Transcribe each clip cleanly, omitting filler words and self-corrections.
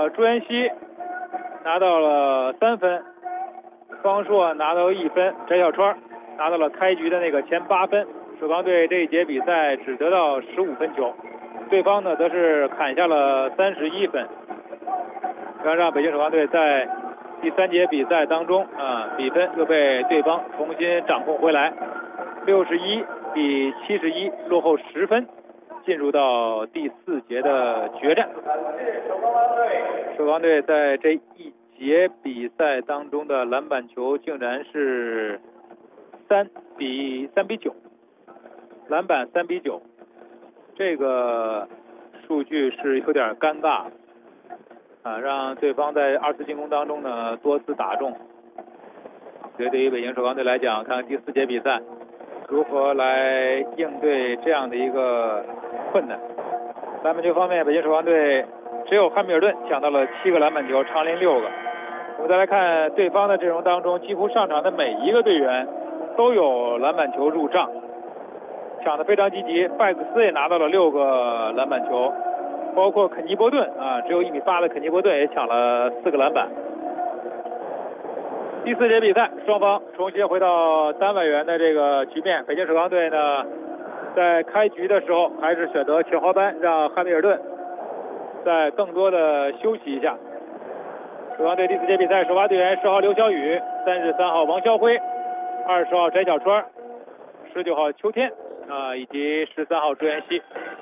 朱彦西拿到了3分，方硕拿到1分，翟小川拿到了开局的那个前8分。首钢队这一节比赛只得到15分球，对方呢则是砍下了31分，让北京首钢队在第3节比赛当中比分又被对方重新掌控回来，61比71，落后10分，进入到第4节的决战。首钢队在这一节比赛当中的篮板球竟然是3比9，篮板3比9，这个数据是有点尴尬让对方在2次进攻当中呢多次打中。所以对于北京首钢队来讲，看看第4节比赛如何来应对这样的一个困难。篮板球方面，北京首钢队只有汉密尔顿抢到了7个篮板球，长林6个。我们再来看对方的阵容当中，几乎上场的每一个队员都有篮板球入账，抢得非常积极。拜克斯也拿到了6个篮板球，包括肯尼伯顿只有1.8米的肯尼伯顿也抢了4个篮板。第4节比赛，双方重新回到3外援的这个局面。北京首钢队呢，在开局的时候还是选择前滑班，让汉密尔顿再更多的休息一下。首钢队第4节比赛首发队员10号刘晓宇，33号王霄辉，20号翟小川，19号邱天以及13号朱彦西。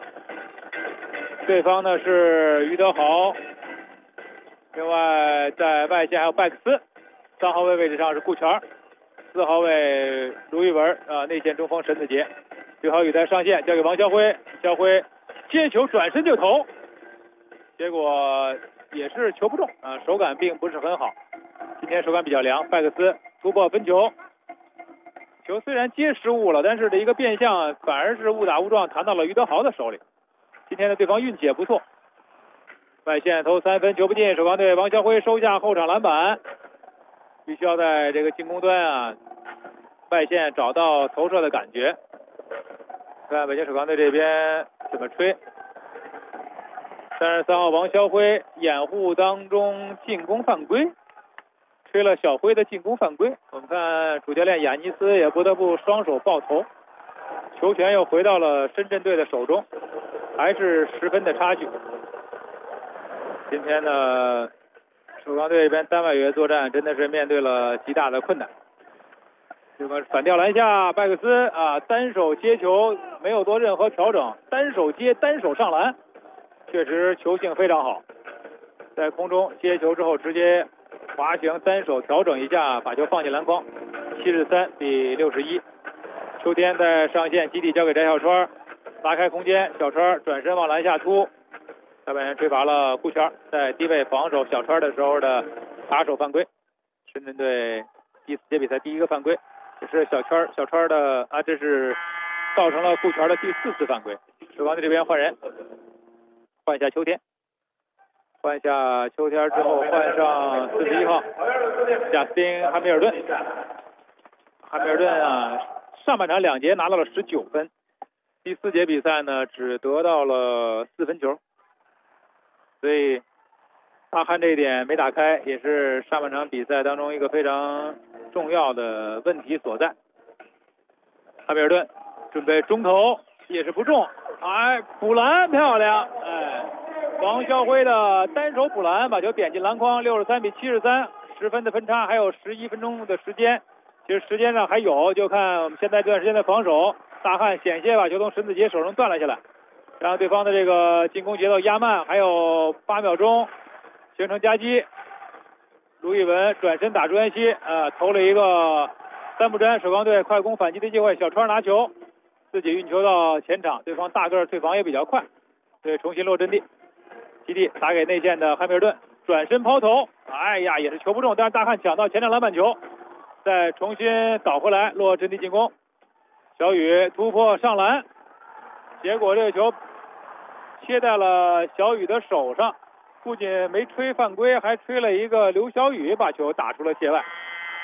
对方呢是于德豪，另外在外线还有拜克斯，3号位位置上是顾全，4号位卢玉文内线中锋沈子杰。刘晓宇在上线交给王霄辉，肖辉接球转身就投，结果也是球不中手感并不是很好。今天手感比较凉，拜克斯突破分球，球虽然接失误了，但是这一个变向反而是误打误撞弹到了于德豪的手里。今天的对方运气也不错，外线投3分球不进，首钢队王霄辉收下后场篮板，必须要在这个进攻端外线找到投射的感觉。看北京首钢队这边怎么吹。33号王霄辉掩护当中进攻犯规，吹了小辉的进攻犯规。我们看主教练雅尼斯也不得不双手抱头，球权又回到了深圳队的手中，还是10分的差距。今天呢，首钢队这边3外援作战真的是面对了极大的困难。这个反吊篮下，拜克斯单手接球没有做任何调整，单手接单手上篮，确实球性非常好。在空中接球之后直接滑行单手调整一下，把球放进篮筐，73比61。秋天在上线基地交给翟小川，拉开空间，小川转身往篮下突，下半人吹罚了顾全在低位防守小川的时候的打手犯规。深圳队第4节比赛第1个犯规，这是小川的这是造成了顾全的第4次犯规。首钢队这边换人，换下秋天，换下秋天之后换上41号贾斯汀汉密尔顿。汉密尔顿上半场2节拿到了19分，第4节比赛呢只得到了4分球，所以大汉这一点没打开，也是上半场比赛当中一个非常重要的问题所在。汉密尔顿准备中投，也是不中，补篮漂亮，王霄辉的单手补篮把球点进篮筐，63比73，10分的分差，还有11分钟的时间。其实时间上还有，就看我们现在这段时间的防守，大汉险些把球从沈子杰手中断了下来，让对方的这个进攻节奏压慢，还有8秒钟形成夹击。卢玉文转身打朱彦西，投了一个3不沾，首钢队快攻反击的机会，小川拿球，自己运球到前场，对方大个退防也比较快，对，重新落阵地，基地打给内线的汉密尔顿，转身抛投，也是球不中，但是大汉抢到前场篮板球，再重新倒回来落阵地进攻，小雨突破上篮，结果这个球切在了小雨的手上，不仅没吹犯规，还吹了一个刘晓宇把球打出了界外。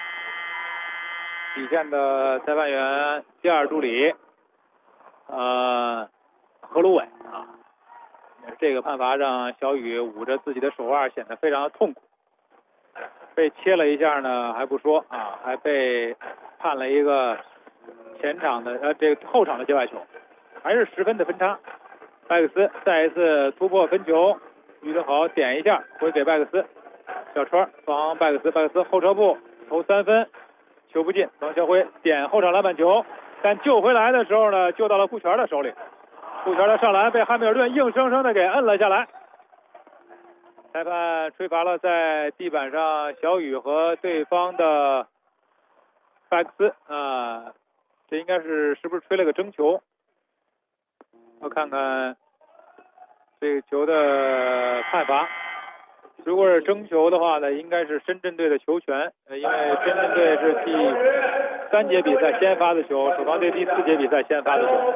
底线的裁判员第2助理何鲁伟这个判罚让小雨捂着自己的手腕，显得非常的痛苦。被切了一下呢，还不说啊，还被判了一个前场的这个后场的界外球，还是10分的分差。拜克斯再一次突破分球，于德豪点一下回给拜克斯，小川防拜克斯，拜克斯后撤步投3分，球不进，王晓辉点后场篮板球，但救回来的时候呢，救到了顾全的手里，顾全的上篮被汉密尔顿硬生生的给摁了下来。裁判吹罚了在地板上小雨和对方的拜克斯这应该是不是吹了个争球？我看看这个球的判罚，如果是争球的话呢，应该是深圳队的球权，因为深圳队是第3节比赛先发的球，首钢队第4节比赛先发的球。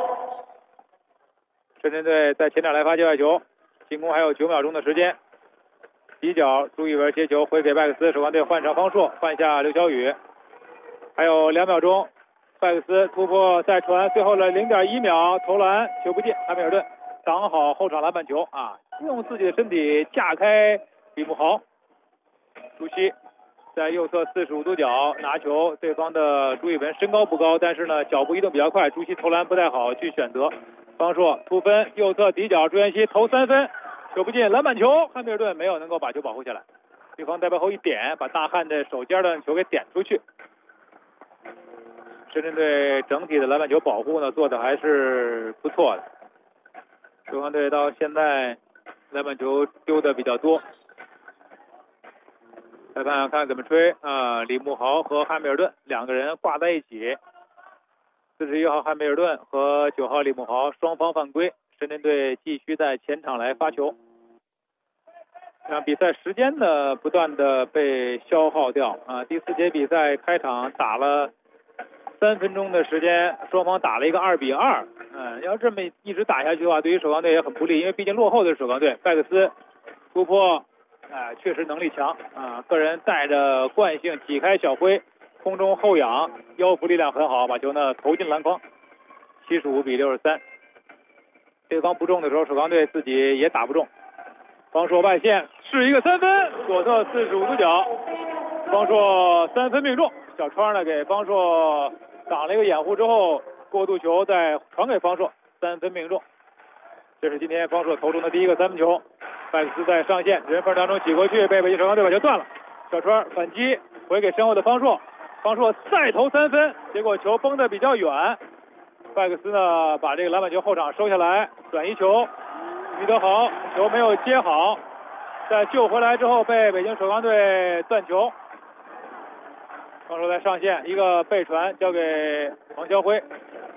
深圳队在前场来发界外球，进攻还有9秒钟的时间。底角朱一文接球回给拜克斯，首钢队换上方硕，换下刘晓宇，还有2秒钟，拜克斯突破再传，最后的0.1秒投篮，球不进，汉密尔顿挡好后场篮板球用自己的身体架开李慕豪，朱熹在右侧45度角拿球，对方的朱一文身高不高，但是呢脚步移动比较快，朱熹投篮不太好去选择，方硕突分右侧底角，朱彦西投3分。球不进，篮板球，汉密尔顿没有能够把球保护下来，对方在背后一点，把大汉的手尖的球给点出去。深圳队整体的篮板球保护呢做的还是不错的，首钢队到现在篮板球丢的比较多。裁判看怎么吹李慕豪和汉密尔顿2个人挂在一起，41号汉密尔顿和9号李慕豪双方犯规，深圳队继续在前场来发球，让比赛时间呢不断的被消耗掉第4节比赛开场打了3分钟的时间，双方打了一个2比2，要这么一直打下去的话，对于首钢队也很不利，因为毕竟落后的是首钢队。拜克斯突破确实能力强个人带着惯性挤开小辉，空中后仰，腰腹力量很好，把球呢投进篮筐，75比63。对方不中的时候，首钢队自己也打不中。方硕外线是一个3分，左侧45度角，方硕3分命中。小川呢给方硕挡了一个掩护之后，过渡球再传给方硕，3分命中。这是今天方硕投中的第一个3分球。拜克斯在上线人缝当中挤过去，被北京首钢队把球断了。小川反击回给身后的方硕，方硕再投3分，结果球崩得比较远。拜克斯呢把这个篮板球后场收下来，转移球，于德豪球没有接好，在救回来之后被北京首钢队断球。方硕在上线一个背传交给王晓辉，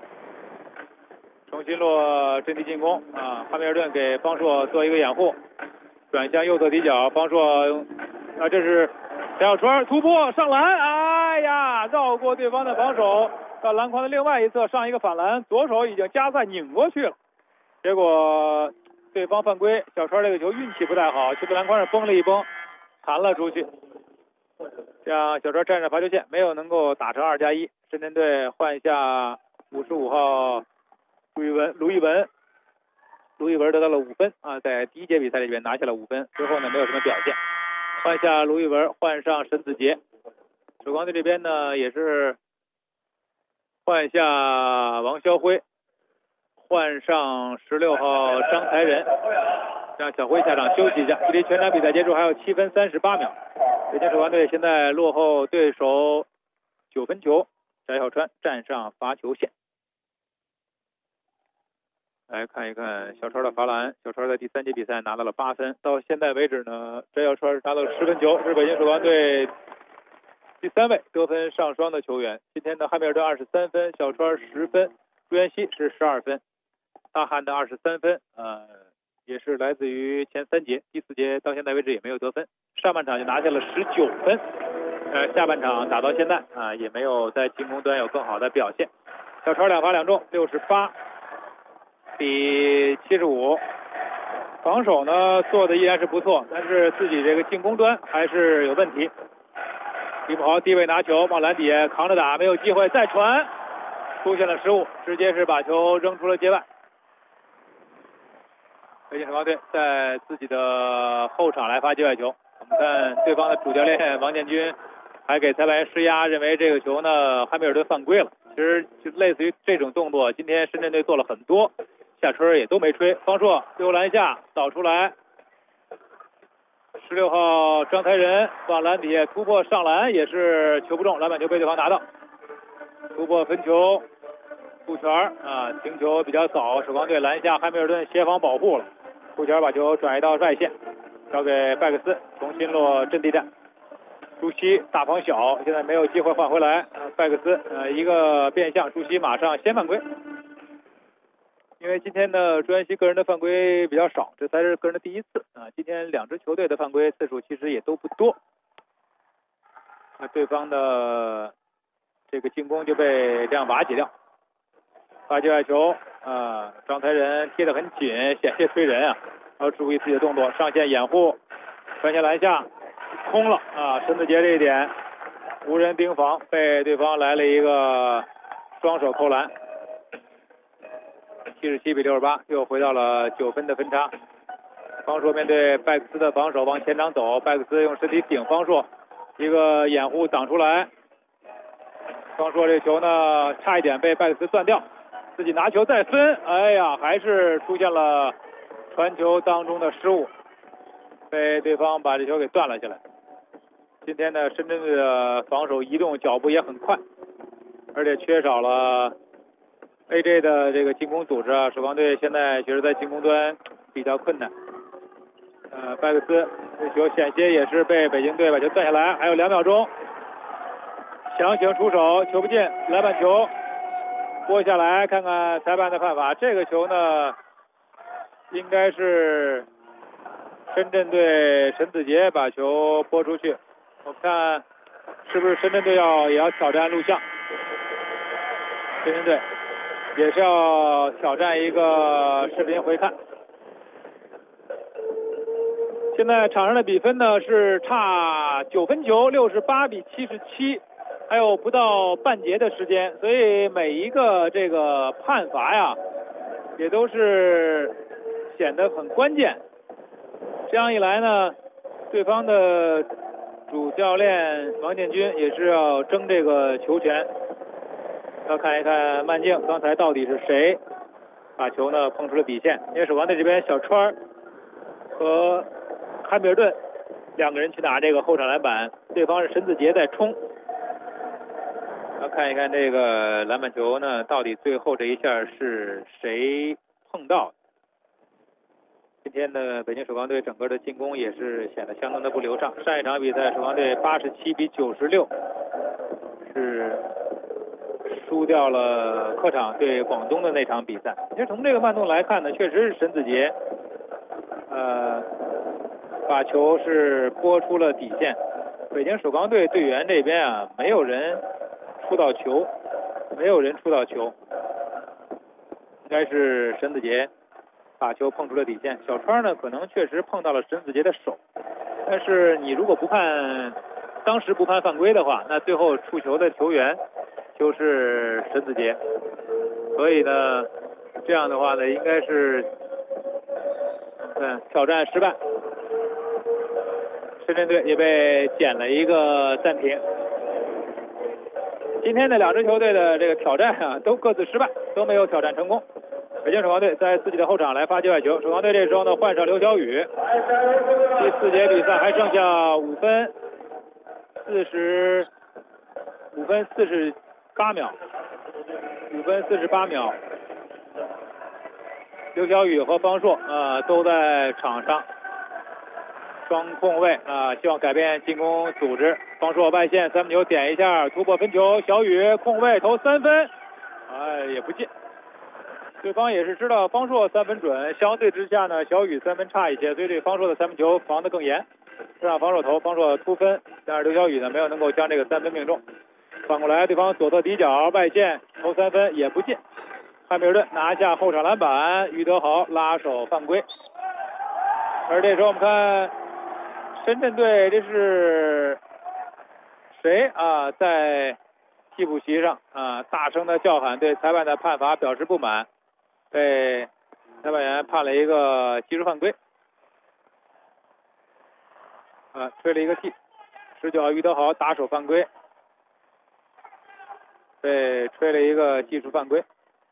重新落阵地进攻汉密尔顿给方硕做一个掩护，转向右侧底角，方硕这是陈小川突破上篮，哎呀，绕过对方的防守，到篮筐的另外一侧上一个反篮，左手已经加赛拧过去了，结果对方犯规，小川这个球运气不太好，就在篮筐上崩了一崩，弹了出去，这样小川站上罚球线，没有能够打成2+1。深圳队换下55号卢一文得到了5分在第1节比赛里边拿下了5分，之后呢没有什么表现。换下卢一文，换上沈子杰。首钢队这边呢也是换下王晓辉，换上16号张才仁，让小辉下场休息一下。距离全场比赛结束还有7分38秒。北京首钢队现在落后对手9分球，翟小川站上罚球线。来看一看小川的罚篮，小川在第3节比赛拿到了8分，到现在为止呢，翟小川拿到了10分球，是北京首钢队第3位得分上双的球员。今天的汉密尔顿23分，小川10分，朱彦西是12分，大汉的23分，也是来自于前3节，第4节到现在为止也没有得分，上半场就拿下了19分，下半场打到现在也没有在进攻端有更好的表现。小川2罚2中，68比75，防守呢做的依然是不错，但是自己这个进攻端还是有问题。李慕豪低位拿球往篮底下扛着打，没有机会，再传出现了失误，直接是把球扔出了界外。 北京首钢队在自己的后场来发界外球。我们看对方的主教练王建军还给裁判员施压，认为这个球呢汉密尔顿犯规了。其实就类似于这种动作，今天深圳队做了很多，下吹也都没吹。方硕右篮下扫出来，16号张才仁往篮底下突破上篮，也是球不中，篮板球被对方拿到。突破分球，顾全啊，停球比较早，首钢队篮下汉密尔顿协防保护了，顾全把球转移到外线，交给拜克斯，重新落阵地战。朱熹大防小，现在没有机会换回来。拜克斯一个变向，朱熹马上先犯规。因为今天的朱彦西个人的犯规比较少，这才是个人的第一次啊。今天两支球队的犯规次数其实也都不多。那对方的这个进攻就被这样瓦解掉。发界外球啊，张才仁贴得很紧，险些推人啊，要注意自己的动作，上线掩护，传线篮下。空了啊！申子杰这一点无人盯防，被对方来了一个双手扣篮，77比68，又回到了9分的分差。方硕面对拜克斯的防守往前场走，拜克斯用身体顶方硕，一个掩护挡出来。方硕这球呢差一点被拜克斯断掉，自己拿球再分，哎呀，还是出现了传球当中的失误，被对方把这球给断了下来。今天的深圳队的防守移动脚步也很快，而且缺少了 AJ 的这个进攻组织啊，首钢队现在其实在进攻端比较困难。拜克斯这球险些也是被北京队把球断下来，还有2秒钟，强行出手，球不进，篮板球拨下来，看看裁判的判罚。这个球呢，应该是深圳队沈子杰把球拨出去。我看是不是深圳队也要挑战录像？深圳队也是要挑战一个视频回看。现在场上的比分呢是差9分球，68比77，还有不到半节的时间，所以每一个这个判罚呀，也都是显得很关键。这样一来呢，对方的主教练王建军也是要争这个球权，要看一看慢镜刚才到底是谁把球呢碰出了底线。因为首钢队这边小川和汉密尔顿2个人去拿这个后场篮板，对方是沈子杰在冲。要看一看这个篮板球呢，到底最后这一下是谁碰到的。今天的北京首钢队整个的进攻也是显得相当的不流畅。上一场比赛首钢队87比96是输掉了客场对广东的那场比赛。其实从这个慢动来看呢，确实是沈子杰把球是拨出了底线。北京首钢队队员这边啊，没有人出到球，应该是沈子杰把球碰出了底线。小川呢可能确实碰到了沈子杰的手，但是你如果当时不判犯规的话，那最后触球的球员就是沈子杰，所以呢这样的话呢应该是挑战失败，深圳队也被减了一个暂停。今天的2支球队的这个挑战啊都各自失败，都没有挑战成功。北京首钢队在自己的后场来发界外球，首钢队这时候呢换上刘晓宇。第4节比赛还剩下5分48秒，5分48秒。刘晓宇和方硕都在场上，双控卫希望改变进攻组织。方硕外线三分球点一下，突破分球，小宇控卫投3分，也不进。对方也是知道方硕3分准，相对之下呢，小宇3分差一些，所以对方硕的3分球防得更严，让方硕投，方硕突分，但是刘晓宇呢没有能够将这个3分命中。反过来，对方左侧底角外线投3分也不进。汉密尔顿拿下后场篮板，于德豪拉手犯规。而这时候我们看深圳队，这是谁在替补席上大声的叫喊，对裁判的判罚表示不满，被裁判员判了一个技术犯规，吹了一个气。19号于德豪打手犯规，被吹了一个技术犯规。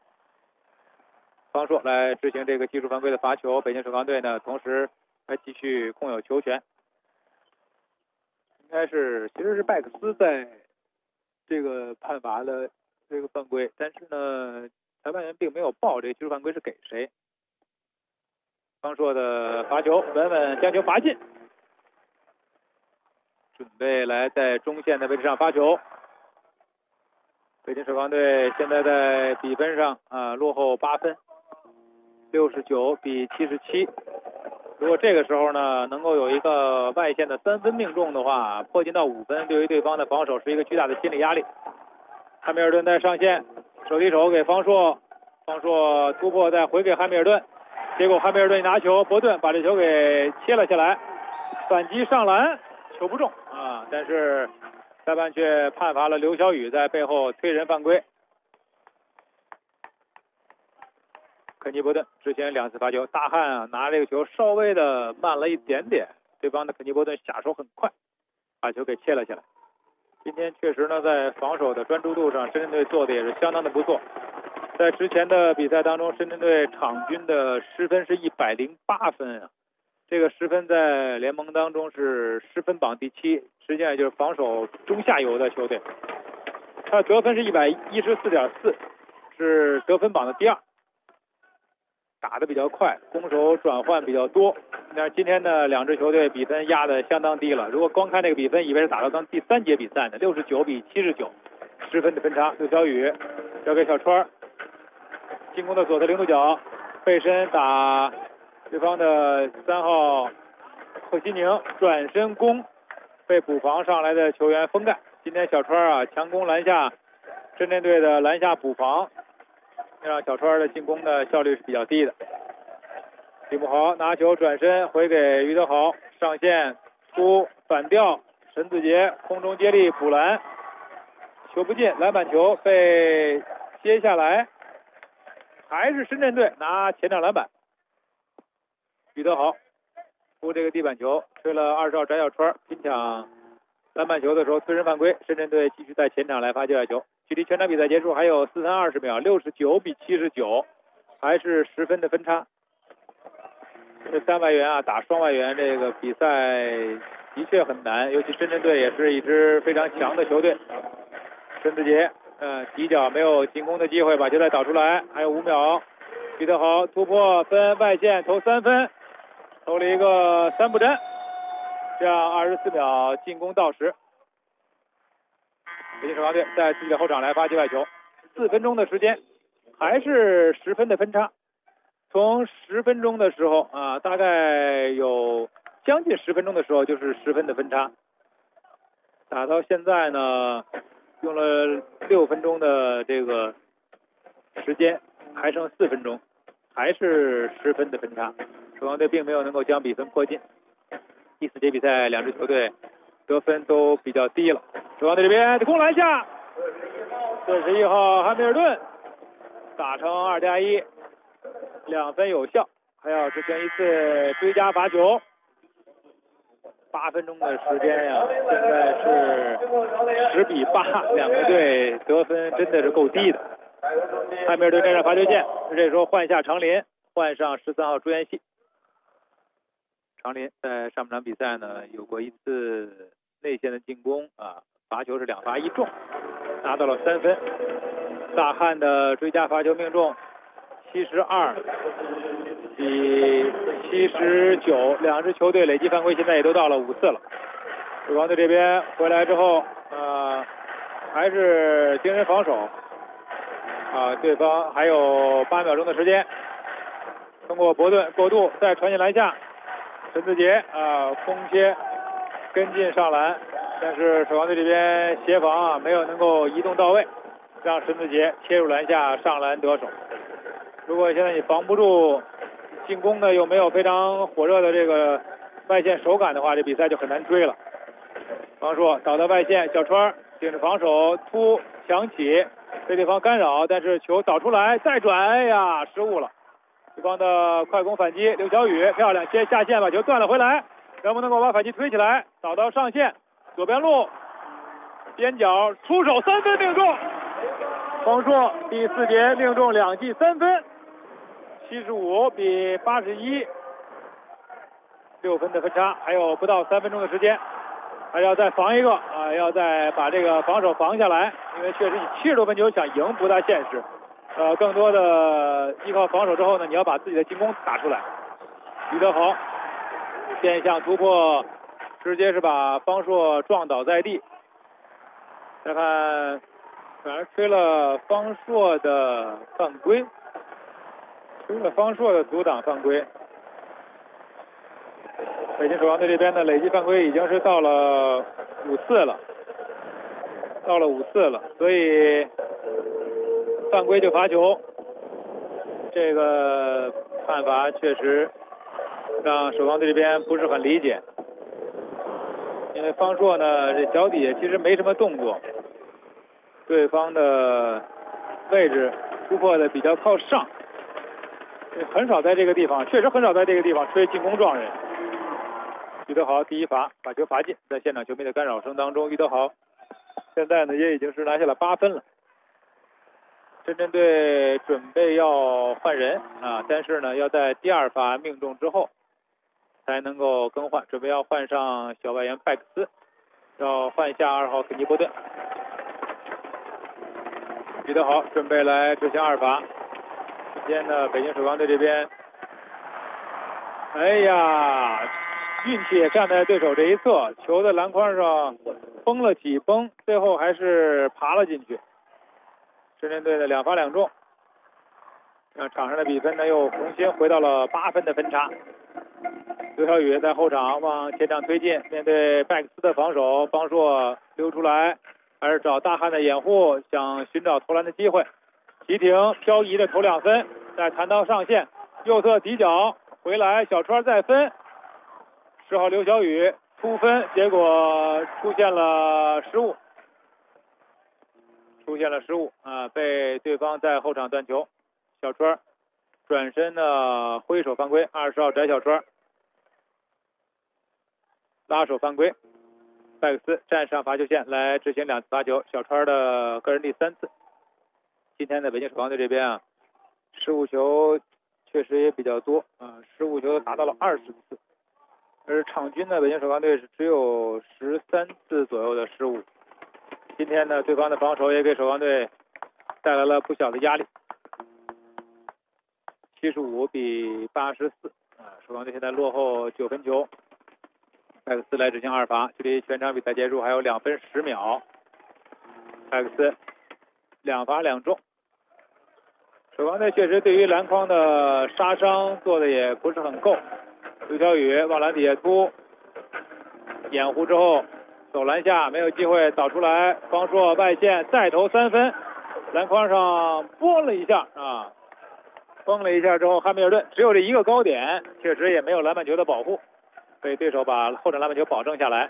方硕来执行这个技术犯规的罚球，北京首钢队呢，同时还继续控有球权。应该是，其实是拜克斯在这个判罚了这个犯规，但是呢，裁判员并没有报这个技术犯规是给谁。方硕的罚球稳稳将球罚进，准备来在中线的位置上发球。北京首钢队现在在比分上落后8分，69比77。如果这个时候呢能够有一个外线的3分命中的话，迫近到5分，对于对方的防守是一个巨大的心理压力。汉密尔顿在上线，手递手给方硕，方硕突破再回给汉密尔顿，结果汉密尔顿一拿球，伯顿把这球给切了下来，反击上篮，球不中但是裁判却判罚了刘晓宇在背后推人犯规。肯尼伯顿之前2次罚球，大汉拿这个球稍微的慢了一点点，对方的肯尼伯顿下手很快，把球给切了下来。今天确实呢，在防守的专注度上，深圳队做的也是相当的不错。在之前的比赛当中，深圳队场均的失分是108分这个失分在联盟当中是失分榜第7，实际上也就是防守中下游的球队。他的得分是114.4，是得分榜的第2。打得比较快，攻守转换比较多。但是今天呢，2支球队比分压得相当低了。如果光看这个比分，以为是打到刚第3节比赛呢，69比79，10分的分差。刘晓宇交给小川，进攻的左侧零度角，背身打对方的3号贺西宁，转身攻，被补防上来的球员封盖。今天小川强攻篮下，深圳队的篮下补防，让小川的进攻的效率是比较低的。李慕豪拿球转身回给于德豪，上线突反吊，陈子杰空中接力补篮，球不进，篮板球被接下来，还是深圳队拿前场篮板。于德豪扑这个地板球，吹了20号翟小川拼抢篮板球的时候推人犯规，深圳队继续在前场来发界外球。距离全场比赛结束还有4分20秒，69比79，还是10分的分差。这3外援打双外援，这个比赛的确很难，尤其深圳队也是一支非常强的球队。陈子杰底角没有进攻的机会，把球再导出来，还有5秒。于德豪突破分外线投3分，投了一个3不沾，这样24秒进攻到时。北京首钢队在自己的后场来发界外球，4分钟的时间，还是10分的分差。从10分钟的时候大概有将近10分钟的时候就是10分的分差，打到现在呢，用了6分钟的这个时间，还剩4分钟，还是10分的分差。首钢队并没有能够将比分迫近。第4节比赛2支球队得分都比较低了。首钢队这边攻篮下，41号汉密尔顿打成2+1，2分有效，还要执行一次追加罚球。8分钟的时间现在是10比8，两个队得分真的是够低的。汉密尔顿站上罚球线，这时候换下长林，换上13号朱彦曦。长林在上半场比赛呢有过一次内线的进攻罚球是2罚1中，拿到了3分。大汉的追加罚球命中72比79，两支球队累计犯规现在也都到了5次了。首钢队这边回来之后还是盯人防守对方还有8秒钟的时间，通过伯顿过渡再传进篮下，陈子杰空切跟进上篮，但是首钢队这边协防没有能够移动到位，让陈子杰切入篮下上篮得手。如果现在你防不住，进攻呢又没有非常火热的这个外线手感的话，这比赛就很难追了。方硕倒到外线，小川顶着防守突抢起，被对方干扰，但是球导出来再转，失误了。 对方的快攻反击，刘晓宇漂亮接下线把球断了回来，能不能够把反击推起来？扫到上线，左边路边角出手3分命中，方硕第4节命中2记3分，75比81，6分的分差，还有不到3分钟的时间，还要再防一个啊，要再把这个防守防下来，因为确实你70多分球想赢不大现实。更多的依靠防守之后呢，你要把自己的进攻打出来。于德豪变向突破，直接是把方硕撞倒在地。再看，反而吹了方硕的犯规，吹了方硕的阻挡犯规。北京首钢队这边的累计犯规已经是到了5次了，所以犯规就罚球，这个判罚确实让首钢队这边不是很理解，因为方硕呢这脚底下其实没什么动作，对方的位置突破的比较靠上，很少在这个地方，确实很少在这个地方吹进攻撞人。于德豪第一罚把球罚进，在现场球迷的干扰声当中，于德豪现在呢也已经是拿下了8分了。深圳队准备要换人啊，但是呢要在第2罚命中之后才能够更换，准备要换上小外援拜克斯，要换下2号肯尼伯顿。于德豪准备来执行2罚。今天呢北京首钢队这边，哎呀，运气也站在对手这一侧，球在篮筐上崩了几崩，最后还是爬了进去。深圳队的2罚2中，让场上的比分呢又重新回到了8分的分差。刘晓宇在后场往前场推进，面对拜克斯的防守，方硕溜出来，还是找大汉的掩护，想寻找投篮的机会。急停漂移的投2分，再弹到上线，右侧底角回来，小川再分，10号刘晓宇突分，结果出现了失误啊，被对方在后场断球，小川转身的挥手犯规，20号翟小川拉手犯规，拜克斯站上罚球线来执行2次罚球，小川的个人第3次。今天的北京首钢队这边啊，失误球确实也比较多啊，失误球达到了20次，而场均的北京首钢队是只有13次左右的失误。今天呢，对方的防守也给首钢队带来了不小的压力，75比84啊，首钢队现在落后9分球。拜克斯来执行2罚，距离全场比赛结束还有2分10秒。拜克斯2罚2中。首钢队确实对于篮筐的杀伤做的也不是很够。刘晓宇往篮底下突，掩护之后走篮下没有机会导出来，方硕外线再投3分，篮筐上崩了一下啊，崩了一下之后，汉密尔顿只有这一个高点，确实也没有篮板球的保护，被对手把后场篮板球保证下来，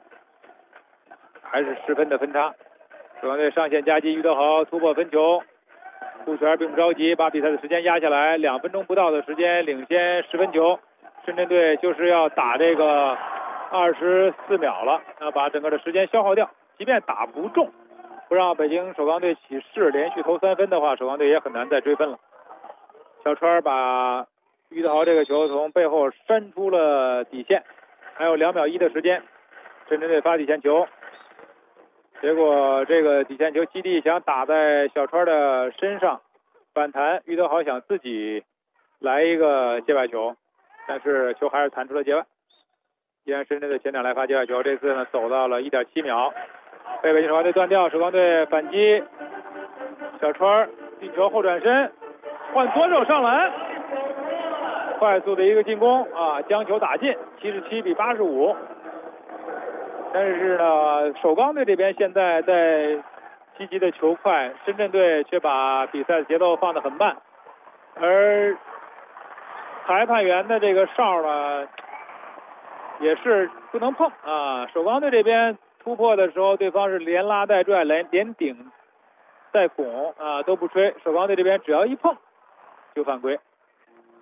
还是10分的分差。首钢队上线夹击，于德豪突破分球，顾全并不着急，把比赛的时间压下来，2分钟不到的时间领先10分球。深圳队就是要打这个24秒了，要把整个的时间消耗掉，即便打不中，不让北京首钢队起势连续投3分的话，首钢队也很难再追分了。小川把于德豪这个球从背后扇出了底线，还有2秒1的时间，深圳队发底线球，结果这个底线球基地想打在小川的身上，反弹，于德豪想自己来一个界外球，但是球还是弹出了界外。依然深圳队前场来发界外球，这次呢走到了1.7秒，被北京首钢队断掉，首钢队反击，小川进球后转身，换左手上篮，快速的一个进攻啊，将球打进，77比85。但是呢，首钢队这边现在在积极的求快，深圳队却把比赛的节奏放得很慢，而裁判员的这个哨呢也是不能碰啊。首钢队这边突破的时候，对方是连拉带拽、连顶带拱啊都不吹，首钢队这边只要一碰就犯规。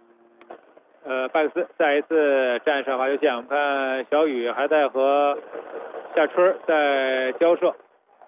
拜克斯再一次站上罚球线。我们看小雨还在和夏春在交涉。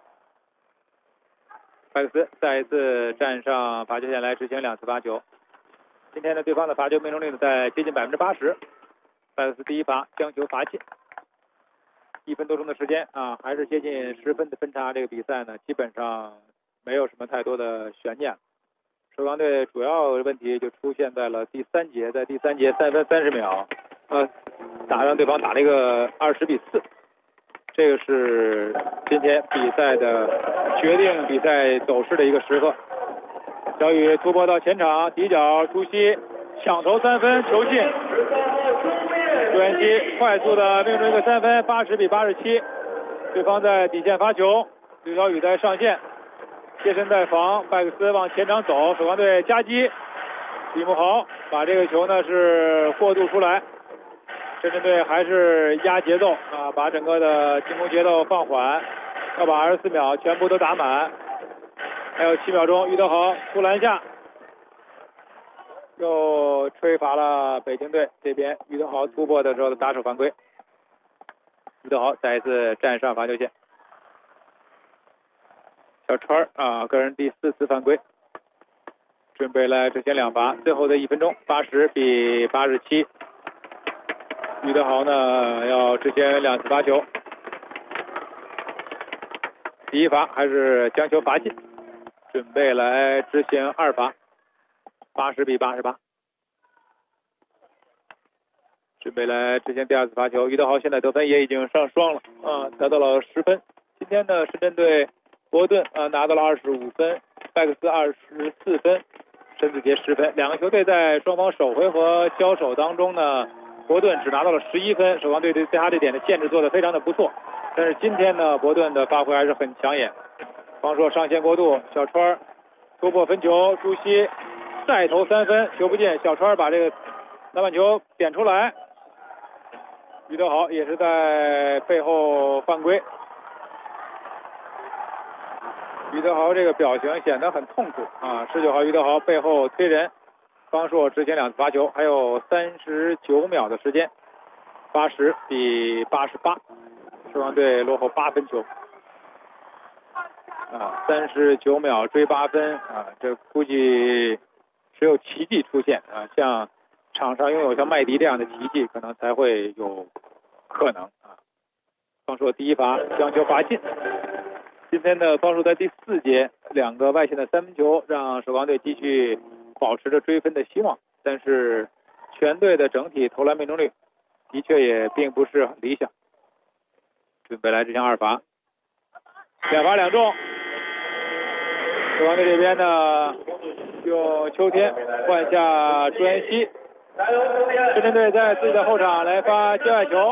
拜克斯再一次站上罚球线来执行2次罚球。今天的对方的罚球命中率呢在接近80%。拜克斯第一罚将球罚进。1分多钟的时间啊，还是接近10分的分差。这个比赛呢，基本上没有什么太多的悬念。首钢队主要问题就出现在了第3节，在第3节3分30秒，让对方打了一个20比4，这个是今天比赛的决定比赛走势的一个时刻。小雨突破到前场，底角朱熹抢投3分，球进。朱彦基快速的命中一个3分，80比87。对方在底线发球，刘小雨在上线，贴身在防，拜克斯往前场走，首钢队夹击，李慕豪把这个球呢是过渡出来。深圳队还是压节奏啊，把整个的进攻节奏放缓，要把24秒全部都打满。还有7秒钟，于德豪出篮下。又吹罚了北京队这边，于德豪突破的时候的打手犯规。于德豪再一次站上罚球线。小川个人第4次犯规，准备来执行2罚。最后的1分钟，80比87。于德豪呢要执行2次罚球。第一罚还是将球罚进，准备来执行2罚。80比88，准备来执行第2次罚球。于德豪现在得分也已经上双了得到了10分。今天呢，深圳队伯顿拿到了25分，拜克斯24分，申子杰10分。两个球队在双方首回合交手当中呢，伯顿只拿到了11分，首钢队对他这点的限制做得非常的不错。但是今天呢，伯顿的发挥还是很抢眼。方硕上线过渡，小川突破分球，朱熹再投3分，球不进，小川把这个篮板球点出来。于德豪也是在背后犯规。于德豪这个表情显得很痛苦19号于德豪背后推人，方硕执行2次罚球，还有39秒的时间，80比88，首钢队落后8分球。39秒追8分这估计只有奇迹出现像场上拥有像麦迪这样的奇迹，可能才会有可能方硕第一罚将球罚进。今天的方硕在第4节2个外线的3分球，让首钢队继续保持着追分的希望，但是全队的整体投篮命中率的确也并不是很理想。准备来执行2罚，2罚2中。首钢队这边呢，用秋天换下朱彦西。深圳队在自己的后场来发界外球。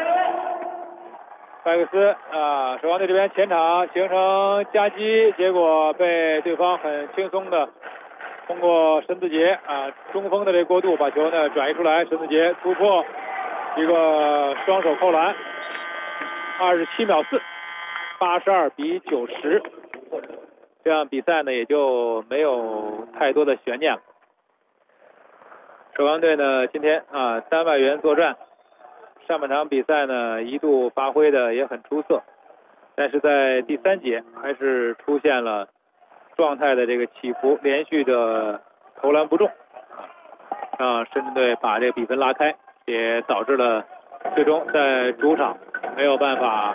拜克斯首钢队这边前场形成夹击，结果被对方很轻松的通过申子杰中锋的这过渡把球呢转移出来，申子杰突破一个双手扣篮，27秒4，82比90。这样比赛呢也就没有太多的悬念了。首钢队呢今天3外援作战，上半场比赛呢一度发挥的也很出色，但是在第3节还是出现了状态的这个起伏，连续的投篮不中让深圳队把这个比分拉开，也导致了最终在主场没有办法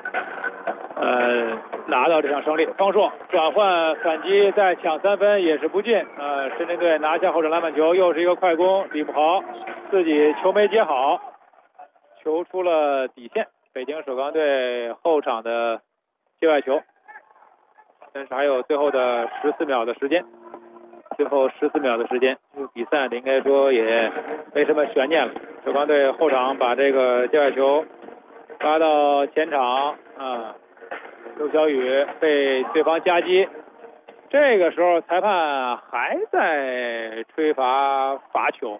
拿到这场胜利。方硕转换反击再抢3分也是不进深圳队拿下后场篮板球，又是一个快攻，李慕豪自己球没接好，球出了底线，北京首钢队后场的界外球。但是还有最后的14秒的时间，最后14秒的时间，这个比赛应该说也没什么悬念了。首钢队后场把这个界外球发到前场刘小雨被对方夹击，这个时候裁判还在吹罚罚球，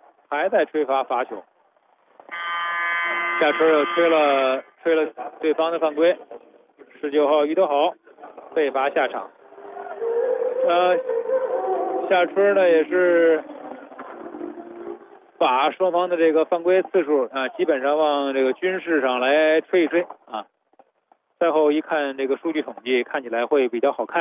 夏春又吹了对方的犯规，19号于德豪被罚下场。夏春呢也是把双方的这个犯规次数啊，基本上往这个均势上来吹一吹啊。赛后一看这个数据统计，看起来会比较好看。